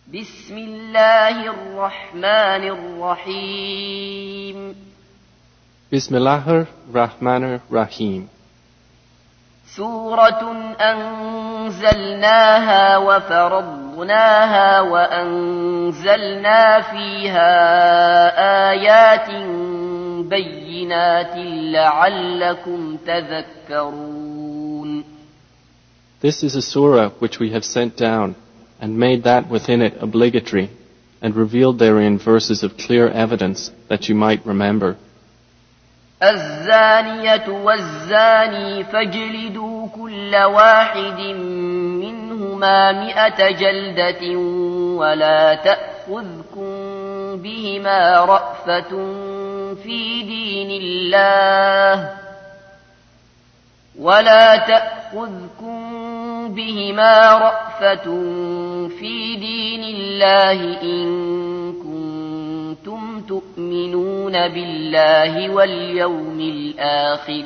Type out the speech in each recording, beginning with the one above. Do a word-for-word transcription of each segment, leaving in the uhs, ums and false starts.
بسم الله الرحمن الرحيم Bismillahir Rahmanir Rahim. سورة أنزلناها وفرضناها وأنزلنا فيها آيات بينات لعلكم تذكرون. This is a surah which we have sent down and made that within it obligatory and revealed therein verses of clear evidence that you might remember. الزانية والزاني فاجلدوا كل واحد منهما مئة جلدة ولا تأخذكم بهما رأفة في دين الله ولا تأخذكم بهما رأفة في دين الله إن كنتم تؤمنون بالله واليوم الآخر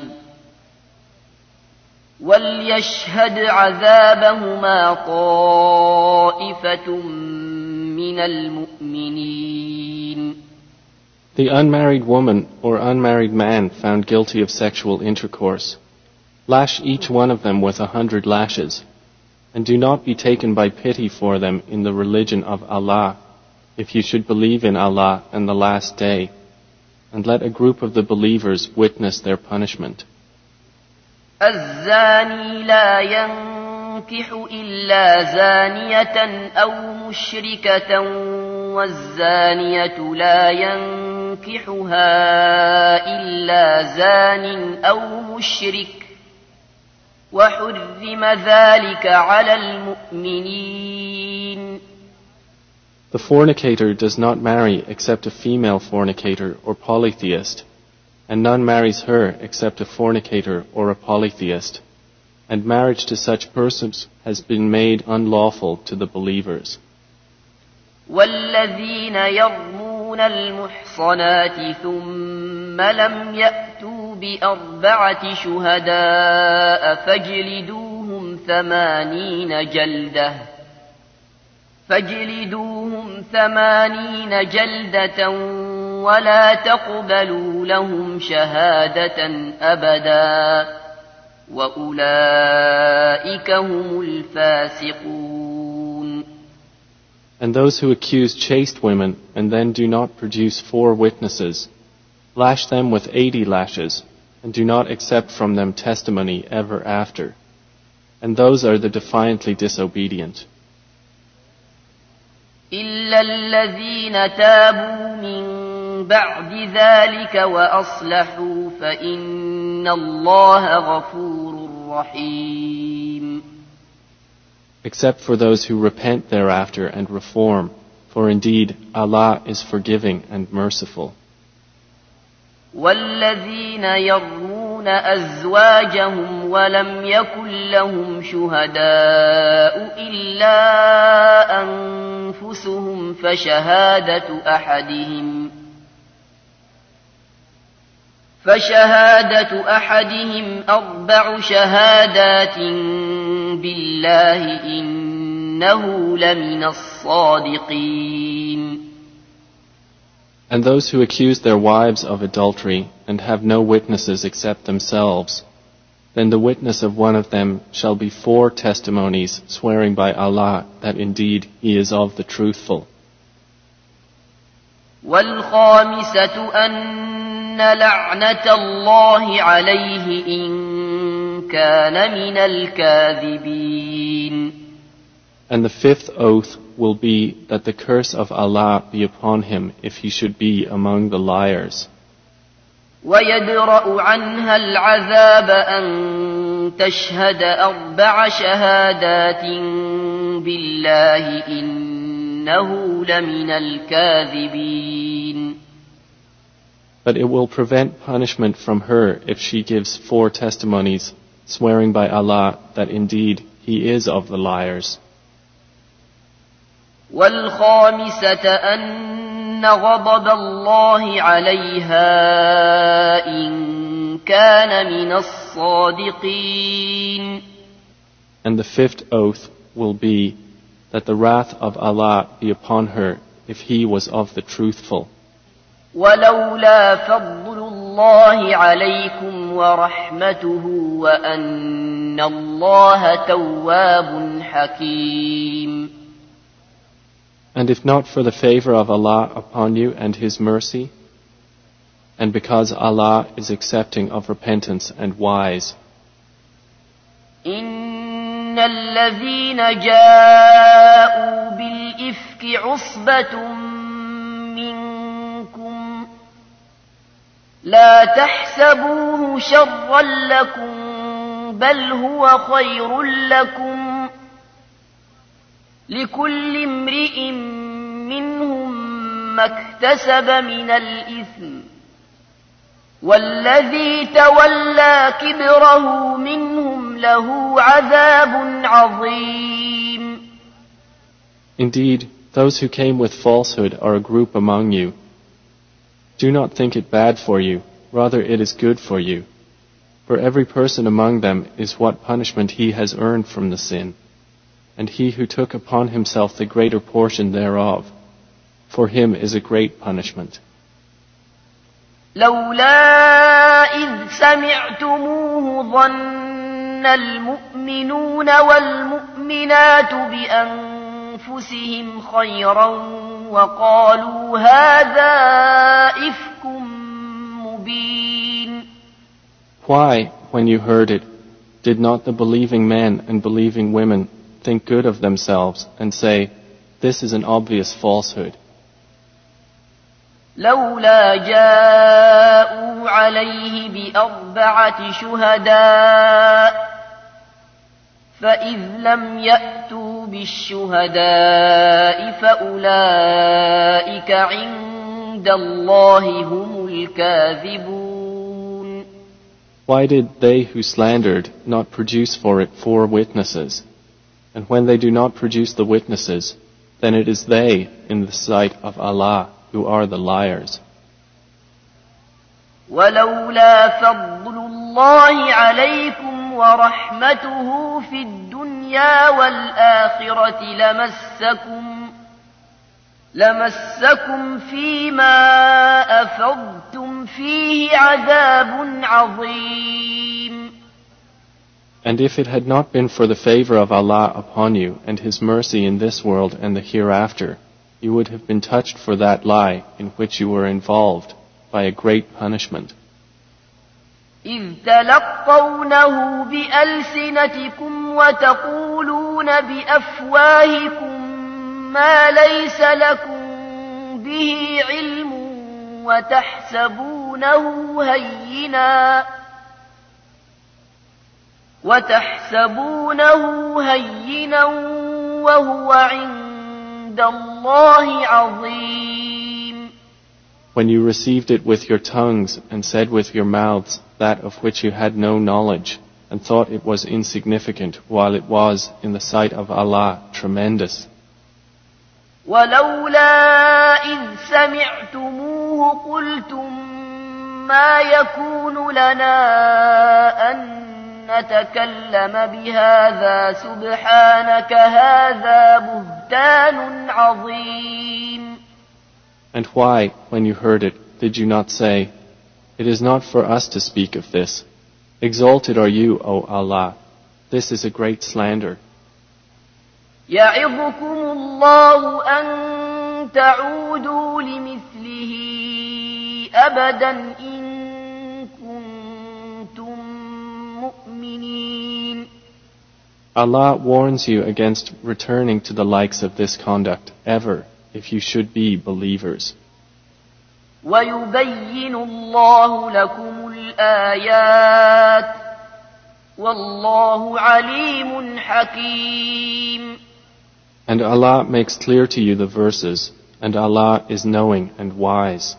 وليشهد عذابهما طائفة من المؤمنين. The unmarried woman or unmarried man found guilty of sexual intercourse, lash each one of them with a hundred lashes, and do not be taken by pity for them in the religion of Allah, if you should believe in Allah and the last day, and let a group of the believers witness their punishment. الزاني لا ينكح إلا زانية أو مشركة والزانية لا ينكحها إلا زان أو مشرك وحرم ذلك على المؤمنين. The fornicator does not marry except a female fornicator or polytheist, and none marries her except a fornicator or a polytheist, and marriage to such persons has been made unlawful to the believers. والذين يرمون المحصنات ثم لم يأتوا بأربعة شهداء فاجلدوهم ثمانين جلدة فاجلدوهم ثمانين جلدة ولا تقبلوا لهم شهادة أبدا وأولئك هم الفاسقون. And those who accuse chaste women and then do not produce four witnesses, lash them with eighty lashes, and do not accept from them testimony ever after. And those are the defiantly disobedient. إلا الذين تابوا من بعد ذلك وأصلحوا فإن الله غفور رحيم. Except for those who repent thereafter and reform, for indeed Allah is forgiving and merciful. والذين يرمون أزواجهم ولم يكن لهم شهداء إلا أنفسهم فشهادة أحدهم فشهادة أحدهم أربع شهادات بالله إنه لمن الصادقين. And those who accuse their wives of adultery and have no witnesses except themselves, then the witness of one of them shall be four testimonies swearing by Allah that indeed he is of the truthful. والخامسة أن لعنة الله عليه إن كان من الكاذبين. And the fifth oath will be that the curse of Allah be upon him if he should be among the liars. ويدرأ عنها العذاب أن تشهد أربع شهادات بالله إنه لمن الكاذبين. But it will prevent punishment from her if she gives four testimonies, swearing by Allah that indeed he is of the liars. والخامسة أن غضب الله عليها إن كان من الصادقين. And the fifth oath will be that the wrath of Allah be upon her if he was of the truthful. ولولا فضل الله عليكم ورحمته وأن الله تواب حكيم. And if not for the favor of Allah upon you and His mercy, and because Allah is accepting of repentance and wise. إن الذين جاءوا بالإفك عصبة منكم لا تحسبوه شرا لكم بل هو خير لكم لكل امرئ منهم ما اكتسب من الإثم والذي تولى كبره منهم له عذاب عظيم. Indeed, those who came with falsehood are a group among you. Do not think it bad for you, rather it is good for you. For every person among them is what punishment he has earned from the sin, and he who took upon himself the greater portion thereof, for him is a great punishment. لولا إذ سمعتموه ظن المؤمنون والمؤمنات بأنفسهم خيرا وقالوا هذا إفك مبين. Why, when you heard it, did not the believing men and believing women think good of themselves and say, this is an obvious falsehood? لولا جاءوا عليه بأربعة شهداء فإذ لم يأتوا بالشهداء فأولئك عند الله هم الكاذبون. Why did they who slandered not produce for it four witnesses? And when they do not produce the witnesses, then it is they in the sight of Allah who are the liars. ولولا فضل الله عليكم ورحمته في الدنيا والآخرة لمسكم لمسكم فيما أفضتم فيه عذاب عظيم. And if it had not been for the favor of Allah upon you and His mercy in this world and the hereafter, you would have been touched for that lie in which you were involved by a great punishment. إذ تلقونه بألسنتكم وتقولون بأفواهكم ما ليس لكم به علم وتحسبونه هينا وتحسبونه هينا وهو عند الله عظيم. When you received it with your tongues and said with your mouths that of which you had no knowledge and thought it was insignificant while it was in the sight of Allah tremendous. ولولا إذ سمعتموه قلتم ما يكون لنا أن نتكلم بهذا سبحانك هذا بهتان عظيم. And why, when you heard it, did you not say, it is not for us to speak of this. Exalted are you, O Allah. This is a great slander. يعظكم الله أن تعودوا لمثله أبدا إن كنتم مؤمنين. Allah warns you against returning to the likes of this conduct ever, if you should be believers. ويبين الله لكم الآيات والله عليم حكيم. And Allah makes clear to you the verses, and Allah is knowing and wise.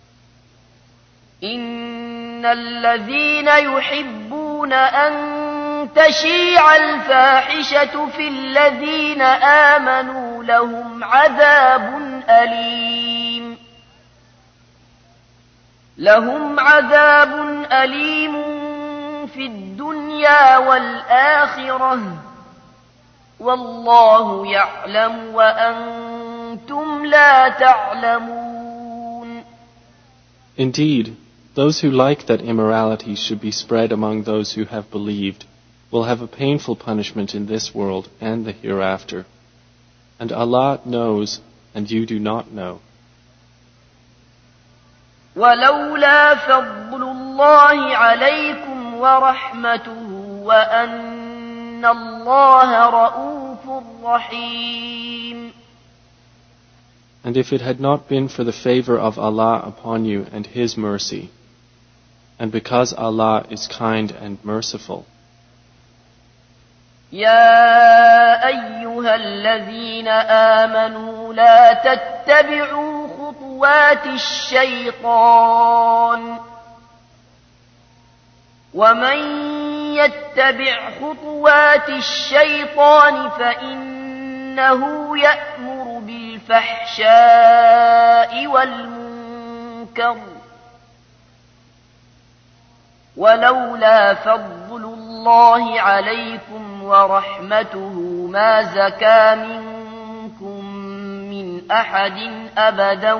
إن الذين يحبون أن تشيع الفاحشة في الذين آمنوا لهم عذاب أليم لهم عذاب أليم في الدنيا والآخرة والله يعلم وأنتم لا تعلمون. Indeed, those who like that immorality should be spread among those who have believed will have a painful punishment in this world and the hereafter. And Allah knows, and you do not know. ولولا فضل الله عليكم ورحمته وأن الله رؤوف رحيم. And if it had not been for the favor of Allah upon you and His mercy, and because Allah is kind and merciful. يا أيها الذين آمنوا لا تتبعوا خطوات الشيطان ومن يتبع خطوات الشيطان فإنه يأمر بالفحشاء والمنكر ولولا فضل الله عليكم ورحمته ما زكى منكم من أحد أبدا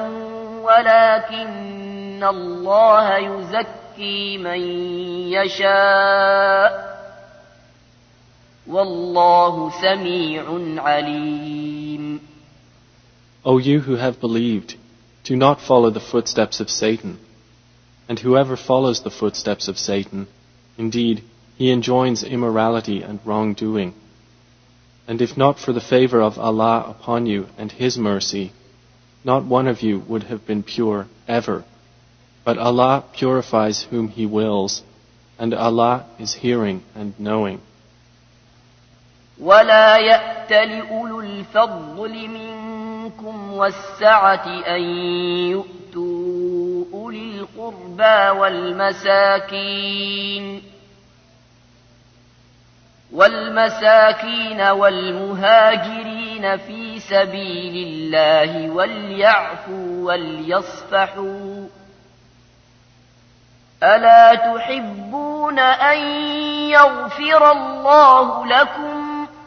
ولكن الله يزكي من يشاء والله سميع عليم. O you who have believed, do not follow the footsteps of Satan. And whoever follows the footsteps of Satan, indeed, he enjoins immorality and wrongdoing. And if not for the favor of Allah upon you and His mercy, not one of you would have been pure ever. But Allah purifies whom He wills, and Allah is hearing and knowing. ولا يأت لأولو الفضل منكم والسعة أن يؤتوا أولي القربى والمساكين والمساكين والمهاجرين في سبيل الله وليعفوا وليصفحوا ألا تحبون أن يغفر الله لكم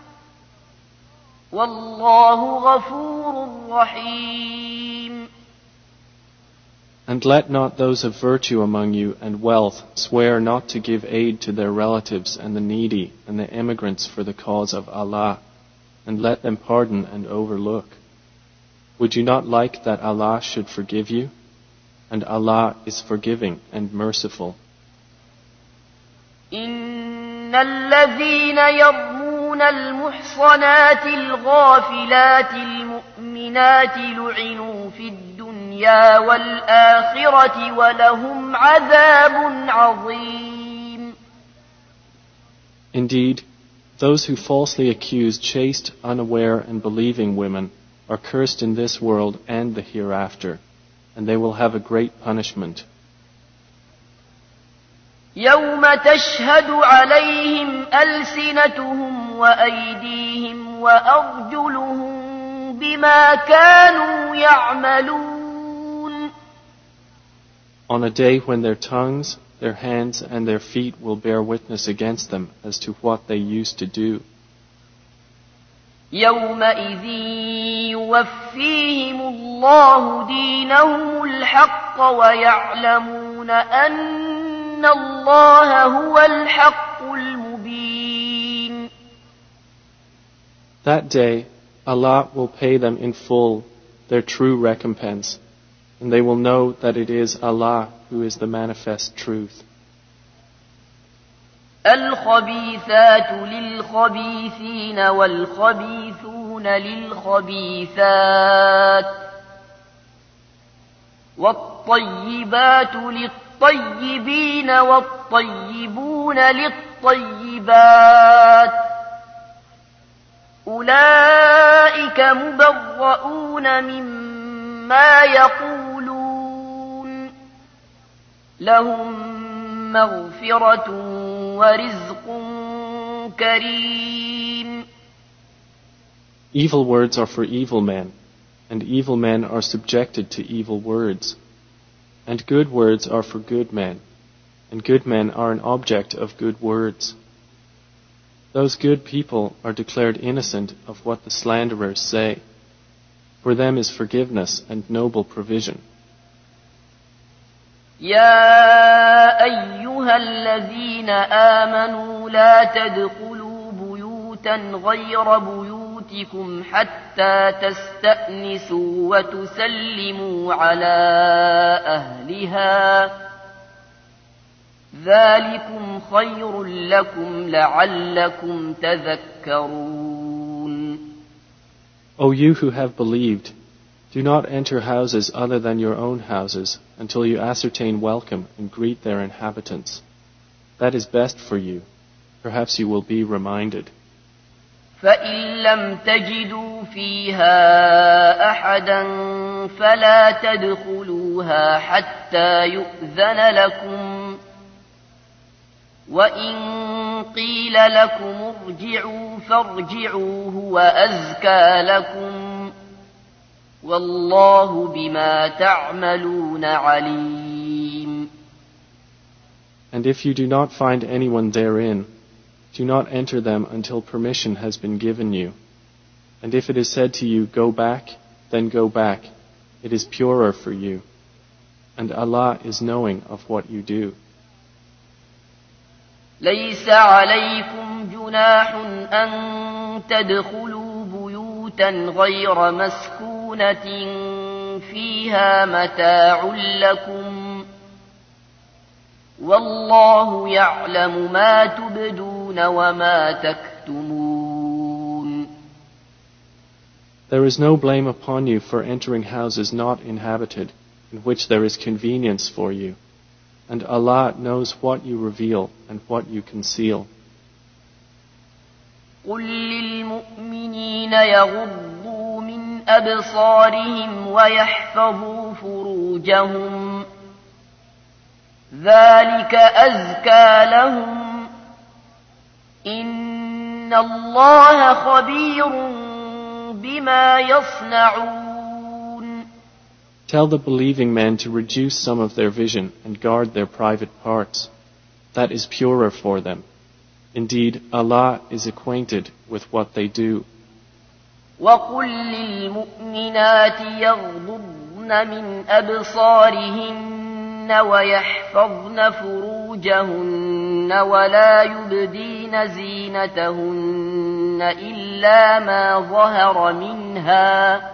والله غفور رحيم. And let not those of virtue among you and wealth swear not to give aid to their relatives and the needy and the emigrants for the cause of Allah, and let them pardon and overlook. Would you not like that Allah should forgive you? And Allah is forgiving and merciful. إن الذين يرمون المحصنات الغافلات المؤمنات لعنوا في الدنيا والآخرة ولهم عذاب عظيم. Indeed, those who falsely accuse chaste, unaware and believing women are cursed in this world and the hereafter, and they will have a great punishment. يوم تشهد عليهم ألسنتهم وأيديهم وأرجلهم بما كانوا يعملون. On a day when their tongues, their hands and their feet will bear witness against them as to what they used to do. يومئذ يوفيهم الله دينهم الحق ويعلمون أن الله هو الحق المبين. That day, Allah will pay them in full their true recompense, and they will know that it is Allah who is the manifest truth. الخبيثات للخبيثين والخبيثون للخبيثات والطيبات للطيبين والطيبون للطيبات أولئك مبرؤون مما يقولون لهم مغفرة ورزق كريم. Evil words are for evil men, and evil men are subjected to evil words. And good words are for good men, and good men are an object of good words. Those good people are declared innocent of what the slanderers say. For them is forgiveness and noble provision. يا أيها الذين آمنوا لا تدخلوا بيوتا غير بيوتكم حتى تستأنسوا وتسلموا على أهلها ذلكم خير لكم لعلكم تذكرون. O you who have believed, do not enter houses other than your own houses until you ascertain welcome and greet their inhabitants. That is best for you. Perhaps you will be reminded. فإن لم تجدوا فيها أحدا فلا تدخلوها حتى يؤذن لكم وإن قيل لكم ارجعوا فارجعوا هو أزكى لكم والله بما تعملون عليم. And if you do not find anyone therein, do not enter them until permission has been given you. And if it is said to you, go back, then go back. It is purer for you. And Allah is knowing of what you do. ليس عليكم جناح أن تدخلوا بيوتا غير مسكونة فيها متاع لكم والله يعلم ما تبدون وما تكتمون. There is no blame upon you for entering houses not inhabited, in which there is convenience for you. And Allah knows what you reveal and what you conceal. قل للمؤمنين يغضوا من أبصارهم ويحفظوا فروجهم ذلك أزكى لهم إن الله خبير بما يصنعون. Tell the believing men to reduce some of their vision and guard their private parts. That is purer for them. Indeed, Allah is acquainted with what they do. وَقُلْ لِلْمُؤْمِنَاتِ يَغْضُضْنَ مِنْ أَبْصَارِهِنَّ وَيَحْفَظْنَ فُرُوجَهُنَّ وَلَا يُبْدِينَ زِينَتَهُنَّ إِلَّا مَا ظَهَرَ مِنْهَا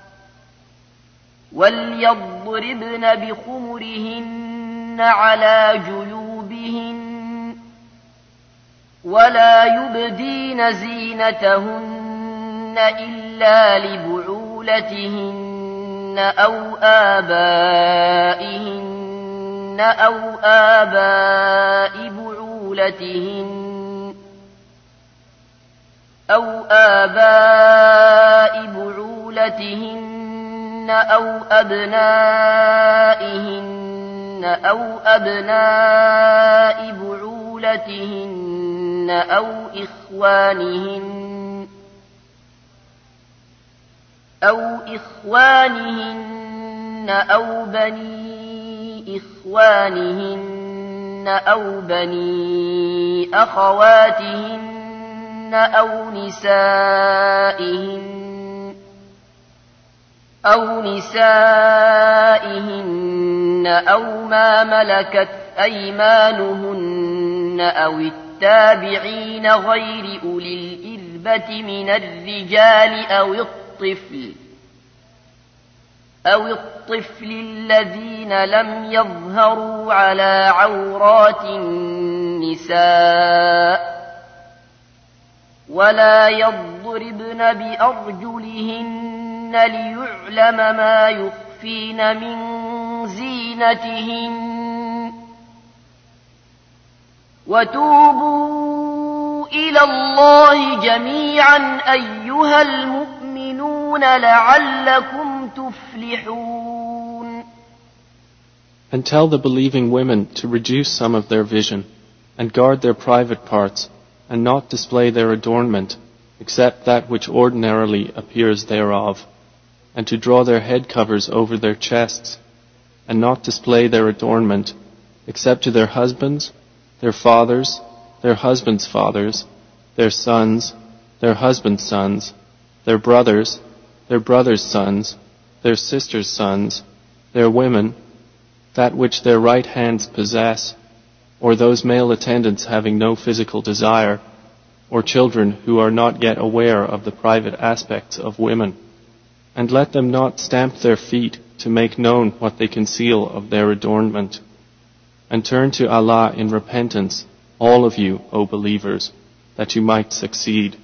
وَلْيَضْرِبْنَ بِخُمُرِهِنَّ عَلَى جُيُوبِهِنَّ وَلَا يُبْدِينَ زِينَتَهُنَّ إِلَّا لِبُعُولَتِهِنَّ أَوْ آبَائِهِنَّ أَوْ آبَاءِ بُعُولَتِهِنَّ أَوْ آبَاءِ بُعُولَتِهِنَّ أو أبنائهن أو أبناء بعولتهن أو إخوانهن أو إخوانهن أو بني إخوانهن أو بني أخواتهن أو نسائهن أو نسائهن أو ما ملكت أيمانهن أو التابعين غير أولي الإربة من الرجال أو الطفل أو الطفل الذين لم يظهروا على عورات النساء ولا يضربن بأرجلهن ليعلم ما يخفين من زينتهن وتوبوا إلى الله جميعا أيها المؤمنون لعلكم تفلحون. And tell the believing women to reduce some of their vision and guard their private parts and not display their adornment except that which ordinarily appears thereof, and to draw their head covers over their chests, and not display their adornment, except to their husbands, their fathers, their husbands' fathers, their sons, their husbands' sons, their brothers, their brothers' sons, their sisters' sons, their women, that which their right hands possess, or those male attendants having no physical desire, or children who are not yet aware of the private aspects of women. And let them not stamp their feet to make known what they conceal of their adornment. And turn to Allah in repentance, all of you, O believers, that you might succeed.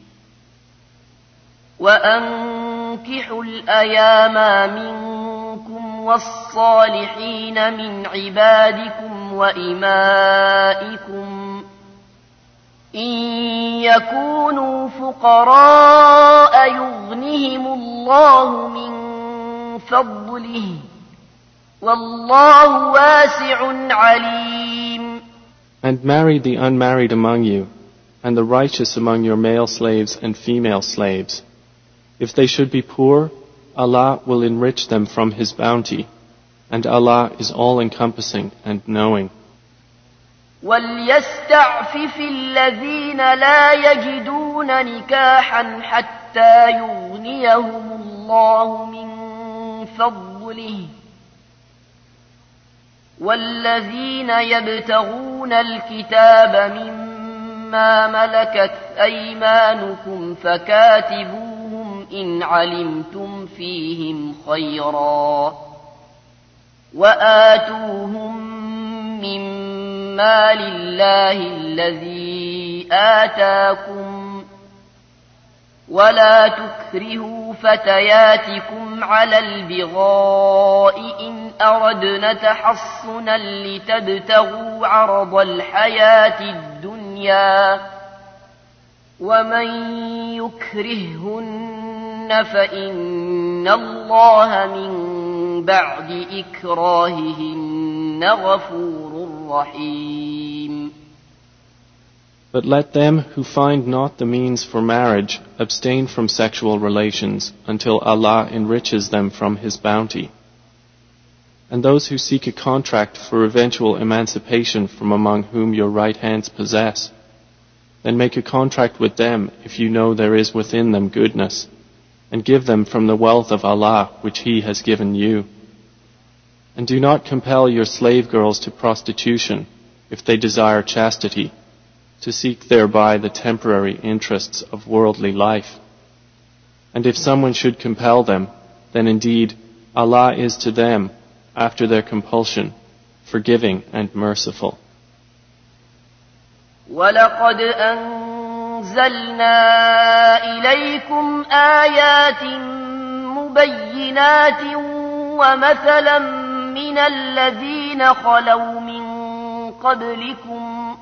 وأنكحوا الأيام منكم والصالحين من عبادكم وإمائكم إن يكونوا فقراء يغنهم الله من فضله والله واسع عليم. And marry the unmarried among you, and the righteous among your male slaves and female slaves. If they should be poor, Allah will enrich them from His bounty, and Allah is all-encompassing and knowing. وَلْيَسْتَعْفِفِ الَّذِينَ لَا يَجِدُونَ نِكَاحًا حَتَّى يُغْنِيَهُمُ اللَّهُ مِنْ فَضْلِهِ وَالَّذِينَ يَبْتَغُونَ الْكِتَابَ مِمَّا مَلَكَتْ أَيْمَانُكُمْ فَكَاتِبُوهُمْ إِنْ عَلِمْتُمْ فِيهِمْ خَيْرًا وَآتُوهُمْ مِمَّا لِلَّهِ الَّذِي آتَاكُمْ وَلَا تُكْرِهُوا فَتَيَاتِكُمْ عَلَى الْبِغَاءِ إِنْ أَرَدْنَ تَحَصُّنًا لِتَبْتَغُوا عَرَضَ الْحَيَاةِ الدُّنْيَا وَمَنْ يُكْرِههُّنَّ فَإِنَّ اللَّهَ مِنْ بَعْدِ إِكْرَاهِهِنَّ غَفُورٌ رَحِيمٌ. But let them who find not the means for marriage abstain from sexual relations until Allah enriches them from His bounty. And those who seek a contract for eventual emancipation from among whom your right hands possess, then make a contract with them if you know there is within them goodness, and give them from the wealth of Allah which He has given you. And do not compel your slave girls to prostitution if they desire chastity, to seek thereby the temporary interests of worldly life. And if someone should compel them, then indeed Allah is to them, after their compulsion, forgiving and merciful. وَلَقَدْ أَنزَلْنَا إِلَيْكُمْ آيَاتٍ مُبَيِّنَاتٍ وَمَثَلًا مِنَ الَّذِينَ خَلَوْا مِن قَبْلِكُمْ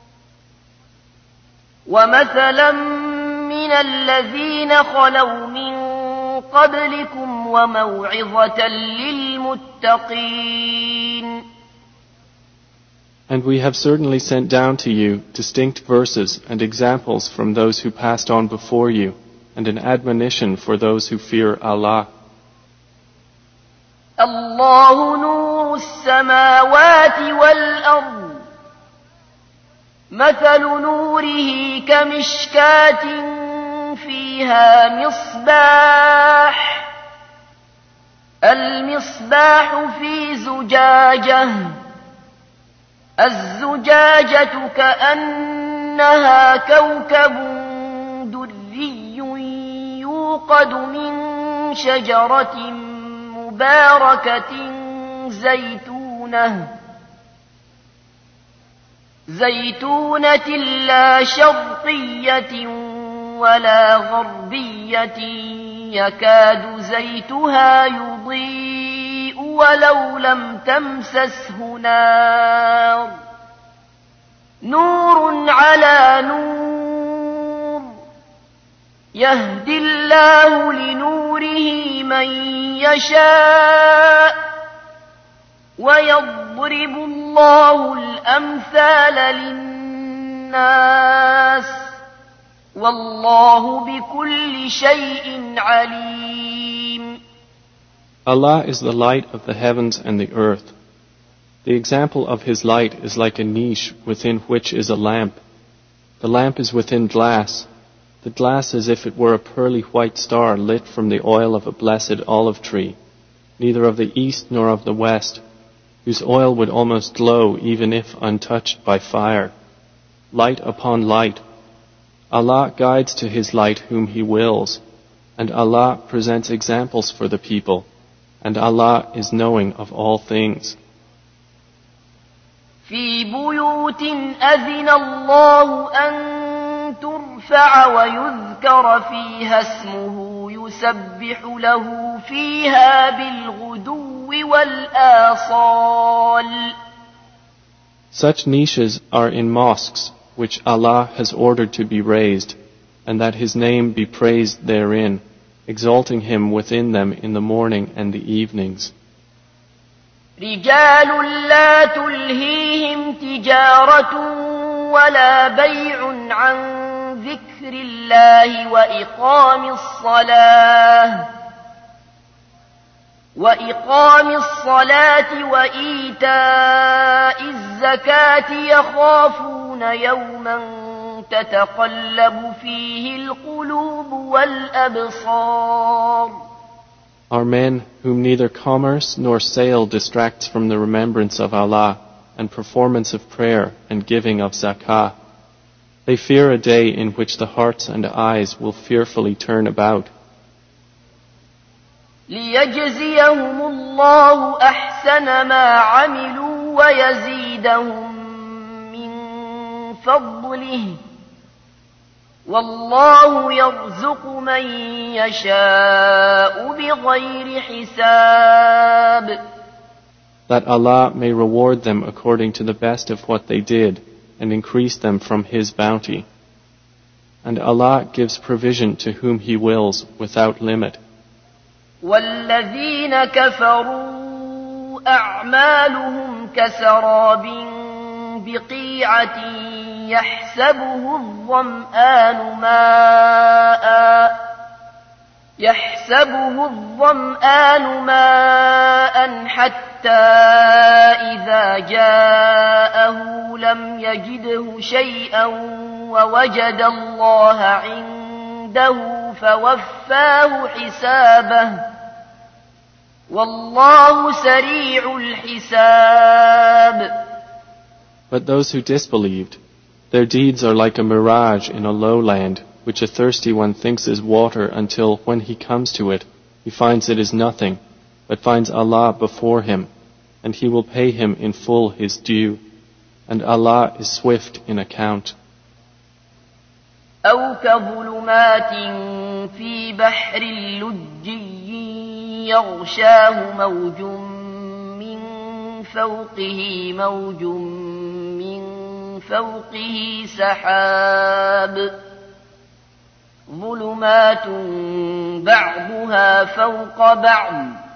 وَمَثَلًا مِنَ الَّذِينَ خَلَوْا مِن قَبْلِكُمْ وَمَوْعِظَةً لِلْمُتَّقِينَ. And we have certainly sent down to you distinct verses and examples from those who passed on before you, and an admonition for those who fear Allah. الله نور السماوات والأرض مثل نوره كمشكاة فيها مصباح المصباح في زجاجة الزجاجة كأنها كوكب دري يوقد من شجرة مباركة زيتونة زيتونة لا شرقية ولا غربية يكاد زيتها يضيء ولو لم تمسسه نار نور على نور يهدي الله لنوره من يشاء ويضرب الله الأمثال للناس والله بكل شيء عليم. Allah is the light of the heavens and the earth. The example of His light is like a niche within which is a lamp. The lamp is within glass, the glass as if it were a pearly white star lit from the oil of a blessed olive tree, neither of the east nor of the west, whose oil would almost glow even if untouched by fire. Light upon light. Allah guides to His light whom He wills, and Allah presents examples for the people, and Allah is knowing of all things. في بيوت أذن الله أن ترفع ويذكر فيها اسمه يسبح له فيها بالغدو والآصال. Such niches are in mosques which Allah has ordered to be raised, and that His name be praised therein, exalting Him within them in the morning and the evenings. رجال لا تلهيهم تجارة ولا بيع عن ذكر الله وإقام الصلاة وإقام الصلاة وإيتاء الزكاة يخافون يوما تتقلب فيه القلوب والأبصار. Are men whom neither commerce nor sale distracts from the remembrance of Allah and performance of prayer and giving of zakah. They fear a day in which the hearts and eyes will fearfully turn about. ليجزيهم الله أحسن ما عملوا ويزيدهم من فضله والله يرزق من يشاء بغير حساب. That Allah may reward them according to the best of what they did and increase them from His bounty. And Allah gives provision to whom He wills without limit. والذين كفروا أعمالهم كسراب بقيعة يحسبه الظمآن ماء يحسبه الظمآن ماء حتى إذا جاءه لم يجده شيئا ووجد الله عنده فوفاه حسابه والله سريع الحساب. But those who disbelieved, their deeds are like a mirage in a lowland, which a thirsty one thinks is water until, when he comes to it, he finds it is nothing, but finds Allah before him, and He will pay him in full his due, and Allah is swift in account. أو كظلمات في بحر لجي يغشاه موج من فوقه موج من فوقه سحاب ظلمات بعضها فوق بعض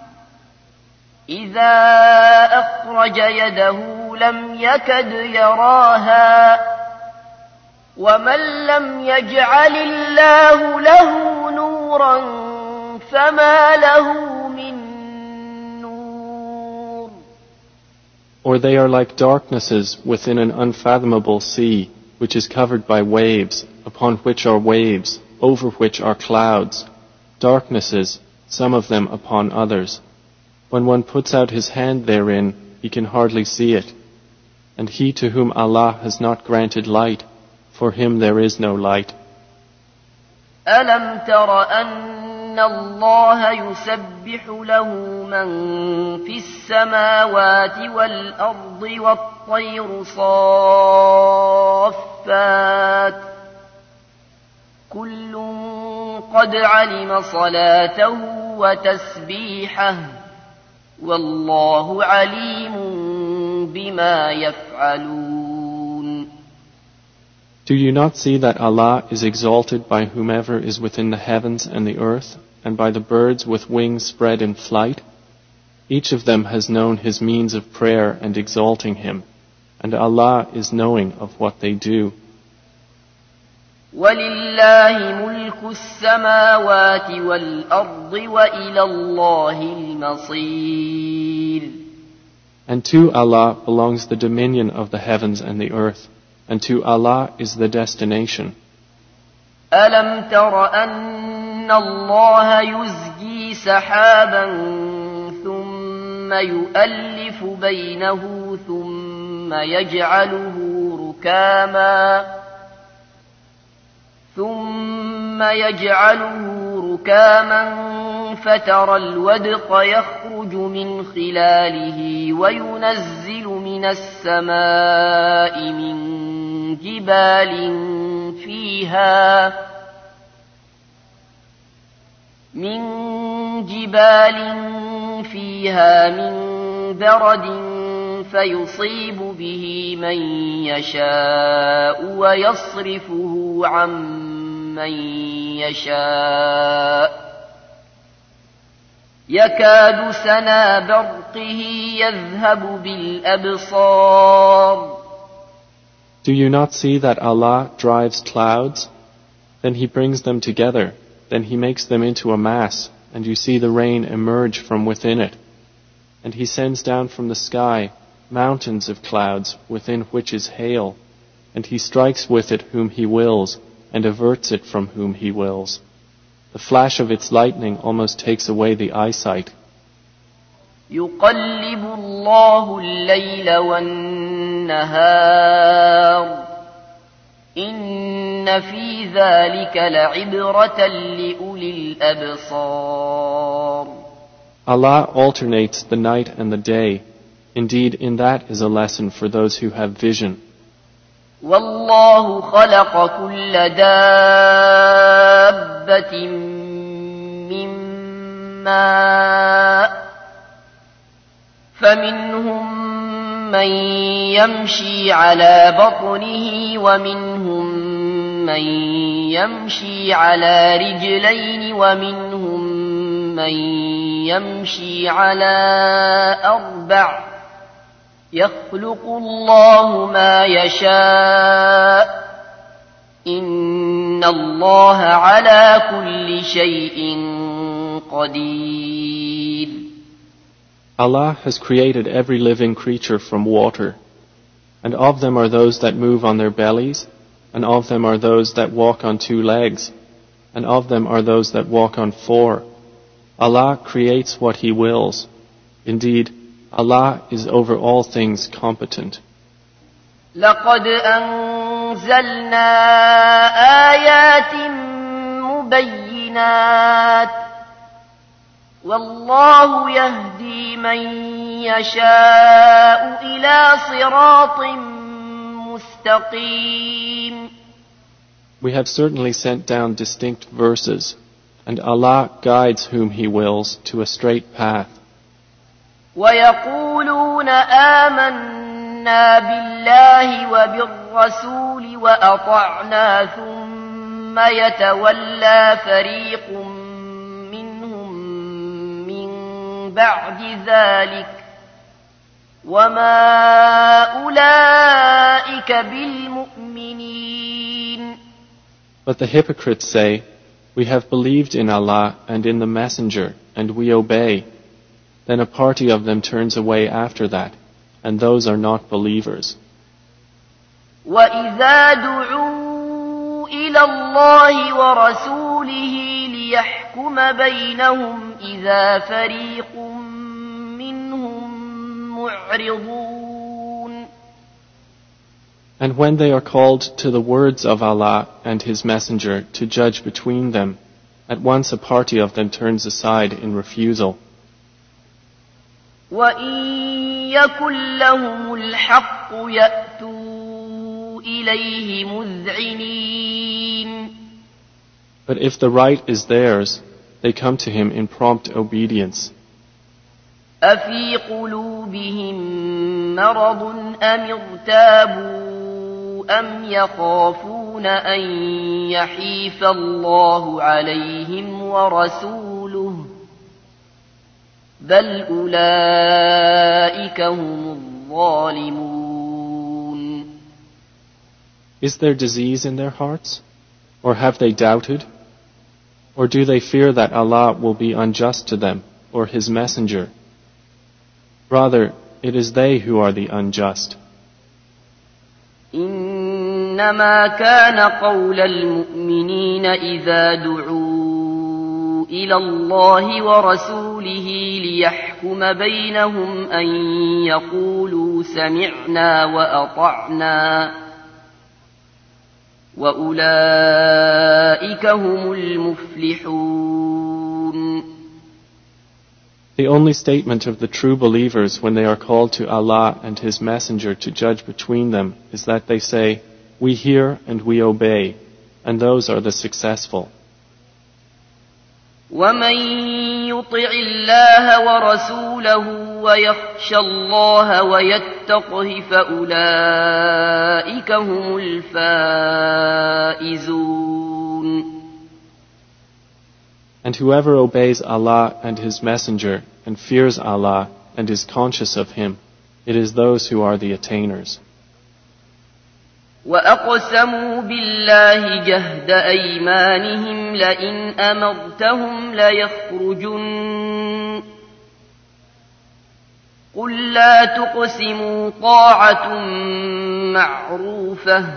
إذا أخرج يده لم يكد يراها ومن لم يجعل الله له نورا فما له من نور. Or they are like darknesses within an unfathomable sea, which is covered by waves, upon which are waves, over which are clouds, darknesses, some of them upon others. When one puts out his hand therein, he can hardly see it. And he to whom Allah has not granted light, for him there is no light. ألم تر أن الله يسبح له من في السماوات والأرض والطير صافات كل قد علم صلاته وتسبيحه والله عليم بما يفعلون. Do you not see that Allah is exalted by whomever is within the heavens and the earth, and by the birds with wings spread in flight? Each of them has known his means of prayer and exalting Him, and Allah is knowing of what they do. وَلِلَّهِ مُلْكُ السَّمَاوَاتِ وَالْأَرْضِ وَإِلَى اللَّهِ الْمَصِيرُ. And to Allah belongs the dominion of the heavens and the earth, and to Allah is the destination. ألم تر أن الله يزجي سحابا ثم يؤلف بينه ثم يجعله ركاما ثم يجعله ركاما فترى الودق يخرج من خلاله وينزل من السماء من جبال فيها من جبال فيها من برد فيصيب به من يشاء ويصرفه عن من يشاء يكاد سنا برقه يذهب بالأبصار. Do you not see that Allah drives clouds? Then He brings them together, then He makes them into a mass, and you see the rain emerge from within it. And He sends down from the sky mountains of clouds within which is hail, and He strikes with it whom He wills, and averts it from whom He wills. The flash of its lightning almost takes away the eyesight. يقلب الله الليل والنهار إن في ذلك لعبرة لأولي الأبصار. Allah alternates the night and the day. Indeed, in that is a lesson for those who have vision. والله خلق كل دابة من ماء فمنهم من يمشي على بطنه ومنهم من يمشي على رجلين ومنهم من يمشي على أربع يخلق الله ما يشاء إن الله على كل شيء قدير. Allah has created every living creature from water, and of them are those that move on their bellies, and of them are those that walk on two legs, and of them are those that walk on four. Allah creates what He wills. Indeed, Allah is over all things competent. لقد أنزلنا آيات مبينات والله يهدي من يشاء إلى صراط مستقيم. We have certainly sent down distinct verses, and Allah guides whom He wills to a straight path. ويقولون آمنا بالله وبالرسول وأطعنا ثم يتولى فريق منهم من بعد ذلك وما أولئك بالمؤمنين. But the hypocrites say, we have believed in Allah and in the Messenger, and we obey. Then a party of them turns away after that, and those are not believers. وَإِذَا دُعُوا إِلَى اللَّهِ وَرَسُولِهِ لِيَحْكُمَ بَيْنَهُمْ إِذَا فَرِيقٌ مِّنْهُمْ مُعْرِضُونَ. And when they are called to the words of Allah and His Messenger to judge between them, at once a party of them turns aside in refusal. وَإِن يَكُن لَّهُمُ الْحَقُّ يَأْتُوا إِلَيْهِ مُذْعِنِينَ. But if the right is theirs, they come to Him in prompt obedience. أَفِي قُلُوبِهِم مَّرَضٌ أَمِ ارْتَابُوا أَمْ يَخَافُونَ أَن يَحِيفَ اللَّهُ عَلَيْهِمْ وَرَسُولُهُ بل أولئك هم الظالمون. Is there disease in their hearts? Or have they doubted? Or do they fear that Allah will be unjust to them, or His Messenger? Rather, it is they who are the unjust. إن إنما كان قول المؤمنين إذا دعوا إلى الله ورسوله ليحكم بينهم أن يقولوا سمعنا وأطعنا وأولئك هم المفلحون. The only statement of the true believers when they are called to Allah and His Messenger to judge between them is that they say, "We hear and we obey," and those are the successful. ومن يطع الله ورسوله ويخشى الله ويتقه فأولئك هم الفائزون. And whoever obeys Allah and His Messenger and fears Allah and is conscious of Him, it is those who are the attainers. وأقسموا بالله جهد أيمانهم لئن أمرتهم ليخرجن قل لا تقسموا طاعة معروفة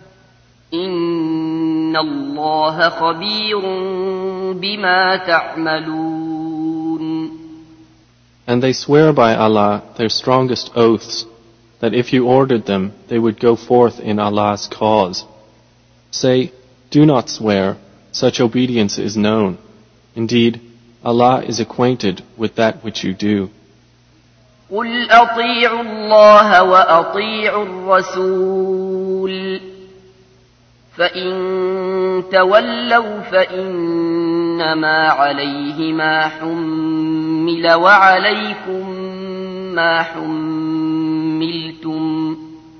إن الله خبير بما تعملون. And they swear by Allah their strongest oaths, that if you ordered them, they would go forth in Allah's cause. Say, do not swear, such obedience is known. Indeed, Allah is acquainted with that which you do. قل أطيعوا الله وأطيعوا الرسول فإن تولوا فإنما عليه ما حمل وعليكم ما حملتم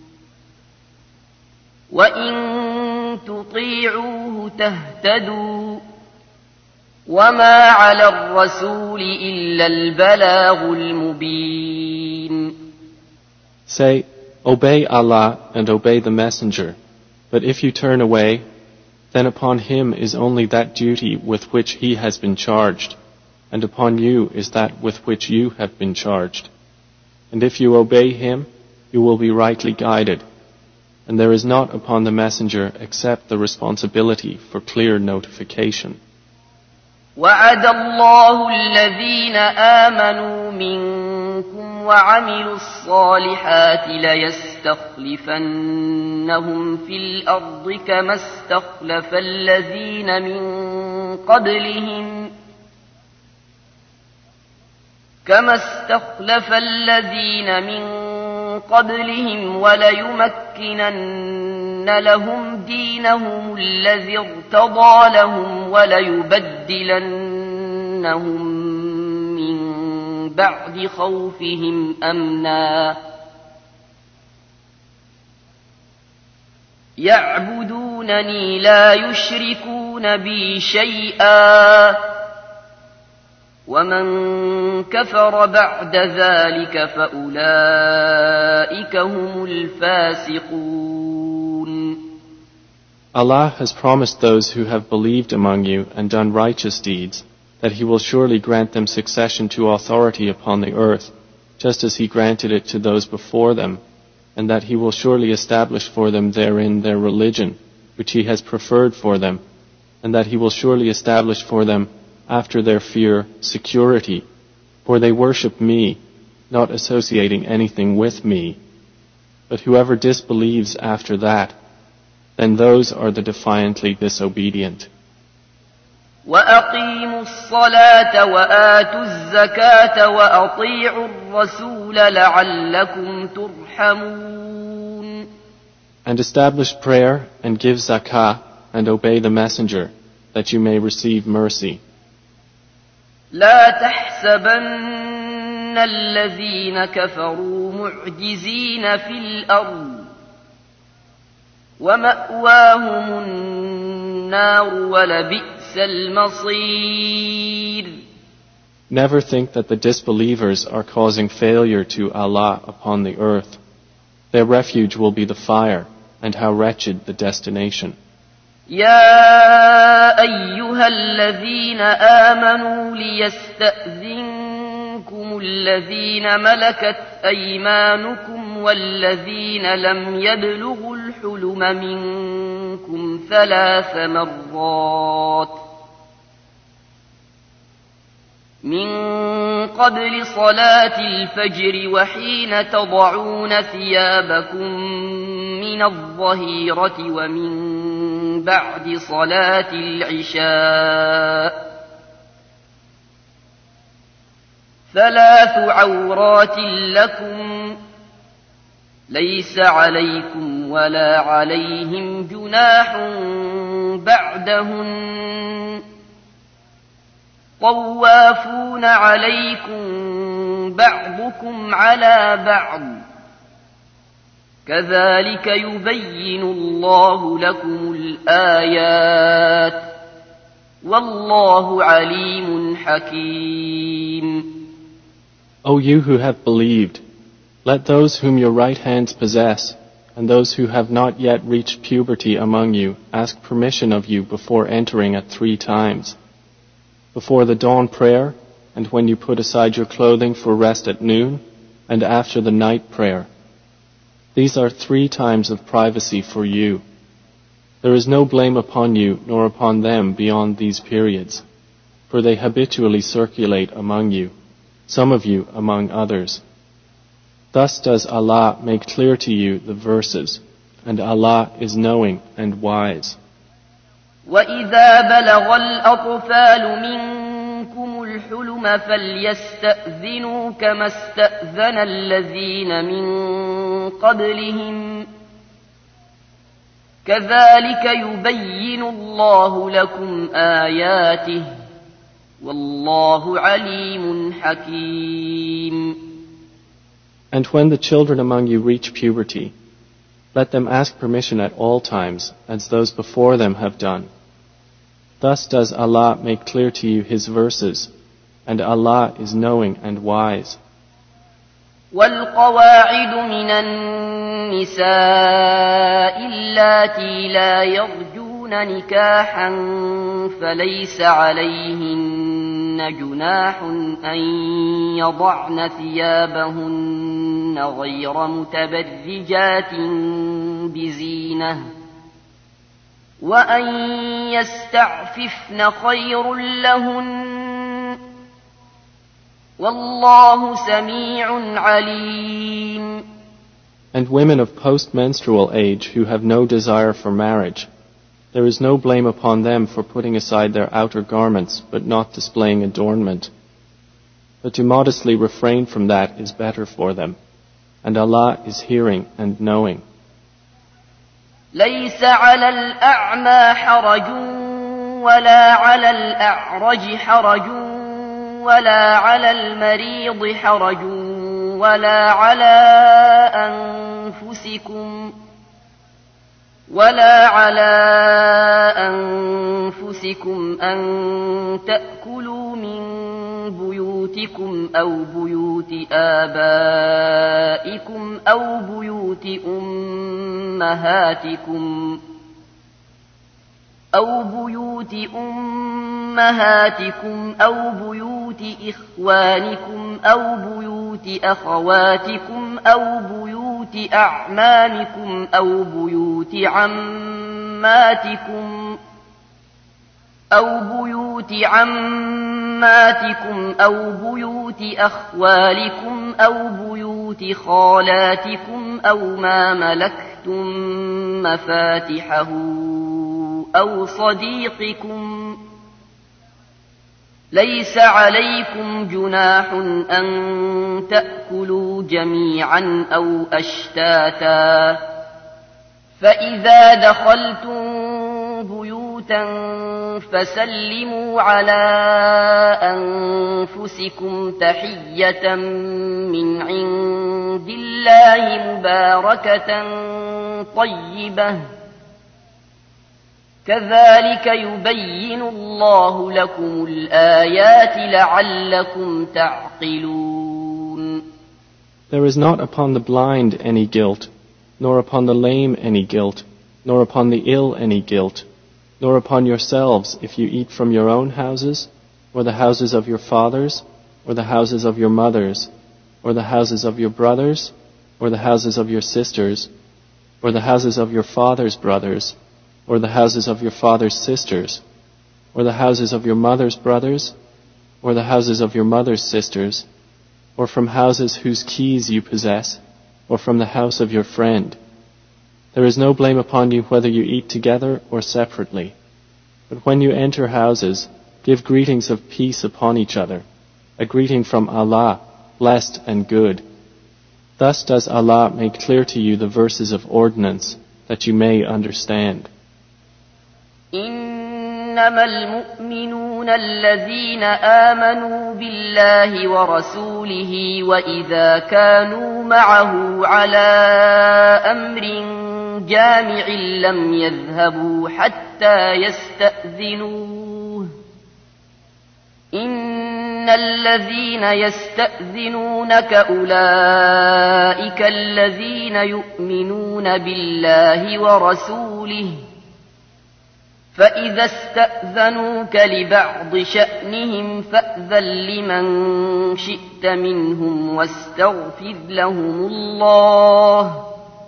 وإن تطيعوه تهتدوا وما على الرسول إلا البلاغ المبين. Say, obey Allah and obey the Messenger. But if you turn away, then upon him is only that duty with which he has been charged, and upon you is that with which you have been charged. And if you obey him, you will be rightly guided. And there is not upon the Messenger except the responsibility for clear notification. وعد الله الذين آمنوا منكم وعملوا الصالحات ليستخلفنهم في الأرض كما استخلف الذين من قبلهم كما استخلف الذين من قبلهم وليمكنن لهم دينهم الذي ارتضى لهم وليبدلنهم من بعد خوفهم أمنا يعبدونني لا يشركون بي شيئا ومن كفر بعد ذلك فأولئك هم الفاسقون. Allah has promised those who have believed among you and done righteous deeds that He will surely grant them succession to authority upon the earth, just as He granted it to those before them, and that He will surely establish for them therein their religion, which He has preferred for them, and that He will surely establish for them after their fear, security, for they worship me, not associating anything with me. But whoever disbelieves after that, then those are the defiantly disobedient. وَأَقِيمُوا الصَّلَاةَ وَآتُوا الزَّكَاةَ وَأَطِيعُوا الرَّسُولَ لَعَلَّكُمْ تُرْحَمُونَ. And establish prayer and give zakah and obey the Messenger, that you may receive mercy. لا تحسبن الذين كفروا معجزين في الأرض ومأواهم النار ولبئس المصير. Never think that the disbelievers are causing failure to Allah upon the earth. Their refuge will be the fire, and how wretched the destination. يا أيها الذين آمنوا ليستأذنكم الذين ملكت أيمانكم والذين لم يبلغوا الحلم الحلم منكم ثلاث مرات من قبل صلاة الفجر وحين تضعون ثيابكم من الظهيرة ومن بعد صلاة العشاء ثلاث عورات لكم ليس عليكم ولا عليهم جناح بعدهن طوافون عليكم بعضكم على بعض كذلك يبين الله لكم الآيات والله عليم حكيم. O you who have believed, let those whom your right hands possess and those who have not yet reached puberty among you ask permission of you before entering at three times. Before the dawn prayer, and when you put aside your clothing for rest at noon, and after the night prayer. These are three times of privacy for you. There is no blame upon you nor upon them beyond these periods, for they habitually circulate among you, some of you among others. Thus does Allah make clear to you the verses, and Allah is knowing and wise. وَإِذَا بَلَغَ الْأَطْفَالُ مِنكُمُ الْحُلُمَ فَلْيَسْتَأْذِنُوا كَمَا اسْتَأْذَنَ الَّذِينَ مِن قَبْلِهِمْ كَذَلِكَ يُبَيِّنُ اللَّهُ لَكُمْ آيَاتِهِ وَاللَّهُ عَلِيمٌ حَكِيمٌ. And when the children among you reach puberty, let them ask permission at all times, as those before them have done. Thus does Allah make clear to you His verses, and Allah is knowing and wise. وَالْقَوَاعِدُ مِنَ النِّسَاءِ اللَّاتِي لَا يَرْجُونَ نِكَاحًا فَلَيْسَ عَلَيْهِنَّ جُنَاحٌ أَن يَضَعْنَ ثِيَابَهُنَّ غَيْرَ مُتَبَرِّجَاتٍ بِزِينَةٍ وَأَن يَسْتَعْفِفْنَ خَيْرٌ لَّهُنَّ وَاللَّهُ سَمِيعٌ عَلِيمٌ. And women of post-menstrual age who have no desire for marriage, there is no blame upon them for putting aside their outer garments but not displaying adornment. But to modestly refrain from that is better for them, and Allah is hearing and knowing. ليس على الأعمى حرج ولا على الأعرج حرج ولا على المريض حرج ولا على أنفسكم ولا على أنفسكم أن تأكلوا من بيوتكم أو بيوت آبائكم أو بيوت أمهاتكم أو بيوت أمهاتكم أو بيوت إخوانكم أو بيوت أخواتكم أو بيوت أعمامكم أو بيوت عماتكم أو بيوت عماتكم أو بيوت أخوالكم أو بيوت خالاتكم أو ما ملكتم مفاتحه أو صديقكم ليس عليكم جناح أن تأكلوا جميعا أو أشتاتا فإذا دخلتم بيوتا فسلموا على أنفسكم تحية من عند الله مباركة طيبة كذلك يبين الله لكم الآيات لعلكم تعقلون. There is not upon the blind any guilt, nor upon the lame any guilt, nor upon the ill any guilt, nor upon yourselves if you eat from your own houses, or the houses of your fathers, or the houses of your mothers, or the houses of your brothers, or the houses of your sisters, or the houses of your father's brothers, or the houses of your father's sisters, or the houses of your mother's brothers, or the houses of your mother's sisters, or from houses whose keys you possess, or from the house of your friend. There is no blame upon you whether you eat together or separately. But when you enter houses, give greetings of peace upon each other, a greeting from Allah, blessed and good. Thus does Allah make clear to you the verses of ordinance, that you may understand. إنما المؤمنون الذين آمنوا بالله ورسوله وإذا كانوا معه على أمر جامع لم يذهبوا حتى يستأذنوه إن الذين يستأذنونك أولئك الذين يؤمنون بالله ورسوله فإذا استأذنوك لبعض شأنهم فأذن لمن شئت منهم واستغفر لهم الله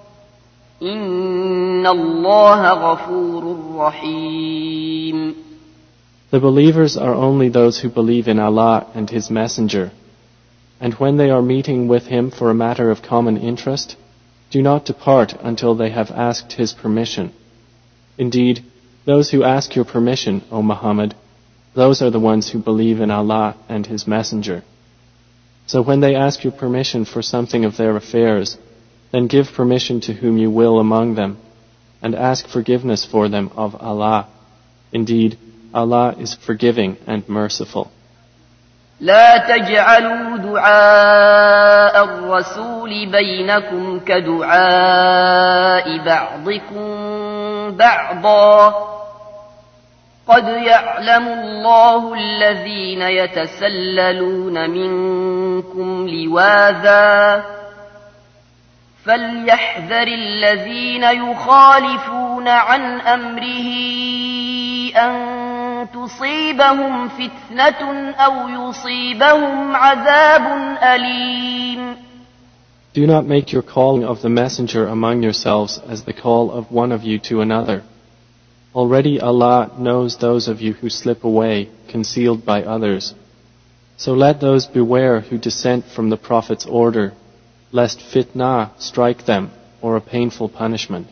إن الله غفور رحيم. The believers are only those who believe in Allah and His Messenger. And when they are meeting with Him for a matter of common interest, do not depart until they have asked His permission. Indeed, those who ask your permission, O Muhammad, those are the ones who believe in Allah and His Messenger. So when they ask your permission for something of their affairs, then give permission to whom you will among them, and ask forgiveness for them of Allah. Indeed, Allah is forgiving and merciful. لا تجعلوا دعاء الرسول بينكم كدعاء بعضكم بعضا قد يعلم الله الذين يتسللون منكم لواذا فليحذر الذين يخالفون عن أمره أن تصيبهم فتنة أو يصيبهم عذاب أليم. Do not make your calling of the messenger among yourselves as the call of one of you to another. Already Allah knows those of you who slip away, concealed by others. So let those beware who dissent from the Prophet's order, lest fitna strike them or a painful punishment.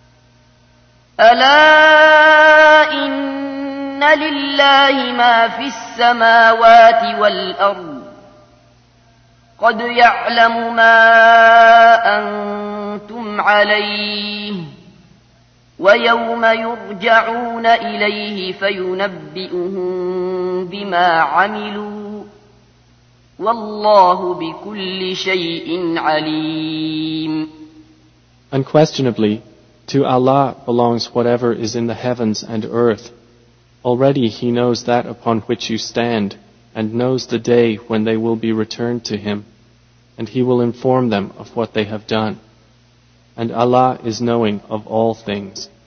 ألا إن لله ما في السماوات والأرض قد يعلم ما أنتم عليه ويوم يرجعون إليه فينبئهم بما عملوا والله بكل شيء عليم. Unquestionably, to Allah belongs whatever is in the heavens and earth. Already He knows that upon which you stand, and knows the day when they will be returned to Him, and He will inform them of what they have done. And Allah is knowing of all things.